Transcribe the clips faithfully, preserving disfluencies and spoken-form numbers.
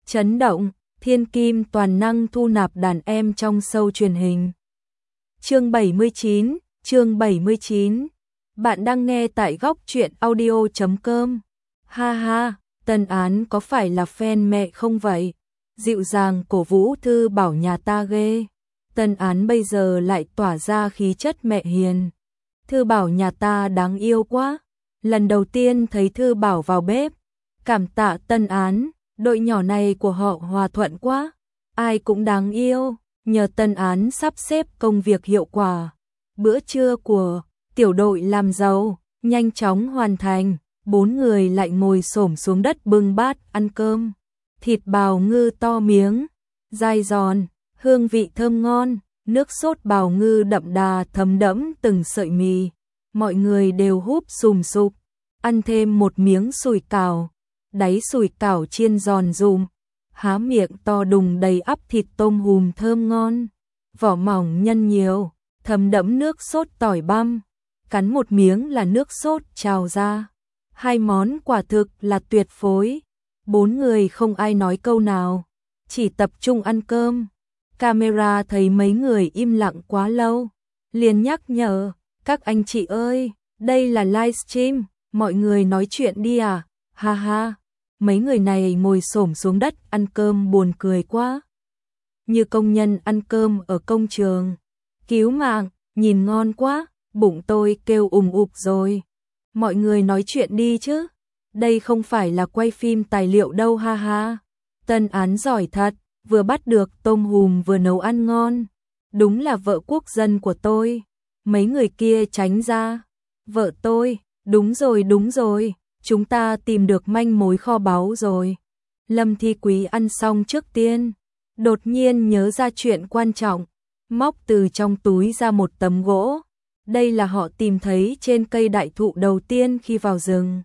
Chấn động, thiên kim toàn năng thu nạp đàn em trong show truyền hình. Chương bảy mươi chín, chương bảy mươi chín. Bạn đang nghe tại góc truyện audio chấm com. Ha ha, Tân Án có phải là fan mẹ không vậy? Dịu dàng cổ vũ Thư Bảo nhà ta ghê. Tân Án bây giờ lại tỏa ra khí chất mẹ hiền. Thư Bảo nhà ta đáng yêu quá. Lần đầu tiên thấy Thư Bảo vào bếp, cảm tạ Tân Án, đội nhỏ này của họ hòa thuận quá. Ai cũng đáng yêu, nhờ Tân Án sắp xếp công việc hiệu quả. Bữa trưa của tiểu đội làm giàu nhanh chóng hoàn thành, bốn người lại ngồi xổm xuống đất bưng bát ăn cơm. Thịt bào ngư to miếng, dai giòn, hương vị thơm ngon, nước sốt bào ngư đậm đà thấm đẫm từng sợi mì. Mọi người đều húp sùm sụp, ăn thêm một miếng sủi cảo, đáy sủi cảo chiên giòn rùm, há miệng to đùng đầy ắp thịt tôm hùm thơm ngon, vỏ mỏng nhân nhiều, thấm đẫm nước sốt tỏi băm, cắn một miếng là nước sốt trào ra. Hai món quả thực là tuyệt phối. Bốn người không ai nói câu nào, chỉ tập trung ăn cơm. Camera thấy mấy người im lặng quá lâu, liền nhắc nhở, các anh chị ơi, đây là livestream, mọi người nói chuyện đi à, ha ha. Mấy người này ngồi xổm xuống đất ăn cơm buồn cười quá. Như công nhân ăn cơm ở công trường. Cứu mạng, nhìn ngon quá, bụng tôi kêu ùm ụp rồi. Mọi người nói chuyện đi chứ, đây không phải là quay phim tài liệu đâu ha ha. Tân Án giỏi thật, vừa bắt được tôm hùm vừa nấu ăn ngon. Đúng là vợ quốc dân của tôi. Mấy người kia tránh ra. Vợ tôi, đúng rồi đúng rồi, chúng ta tìm được manh mối kho báu rồi. Lâm Thi Quý ăn xong trước tiên, đột nhiên nhớ ra chuyện quan trọng, móc từ trong túi ra một tấm gỗ. Đây là họ tìm thấy trên cây đại thụ đầu tiên khi vào rừng.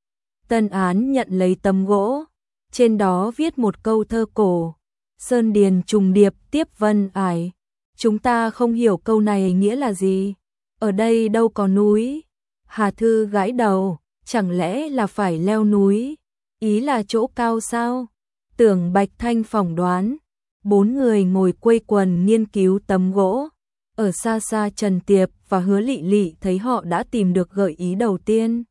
Tân Án nhận lấy tấm gỗ, trên đó viết một câu thơ cổ. Sơn điền trùng điệp tiếp vân ải. Chúng ta không hiểu câu này nghĩa là gì. Ở đây đâu có núi. Hà Thư gãi đầu, chẳng lẽ là phải leo núi? Ý là chỗ cao sao? Tưởng Bạch Thanh phỏng đoán. Bốn người ngồi quây quần nghiên cứu tấm gỗ. Ở xa xa Trần Tiệp và Hứa Lị Lị thấy họ đã tìm được gợi ý đầu tiên.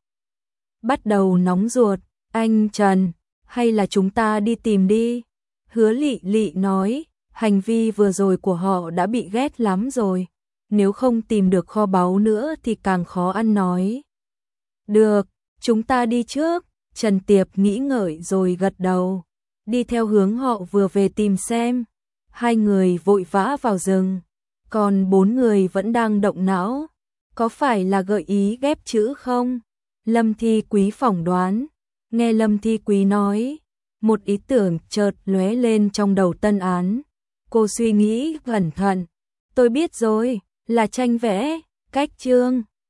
Bắt đầu nóng ruột, anh Trần, hay là chúng ta đi tìm đi? Hứa Lị Lị nói, hành vi vừa rồi của họ đã bị ghét lắm rồi. Nếu không tìm được kho báu nữa thì càng khó ăn nói. Được, chúng ta đi trước. Trần Tiệp nghĩ ngợi rồi gật đầu. Đi theo hướng họ vừa về tìm xem. Hai người vội vã vào rừng. Còn bốn người vẫn đang động não. Có phải là gợi ý ghép chữ không? Lâm Thi Quý phỏng đoán. Nghe Lâm Thi Quý nói, một ý tưởng chợt lóe lên trong đầu Tân Án. Cô suy nghĩ cẩn thận. Tôi biết rồi, là tranh vẽ, cách chương.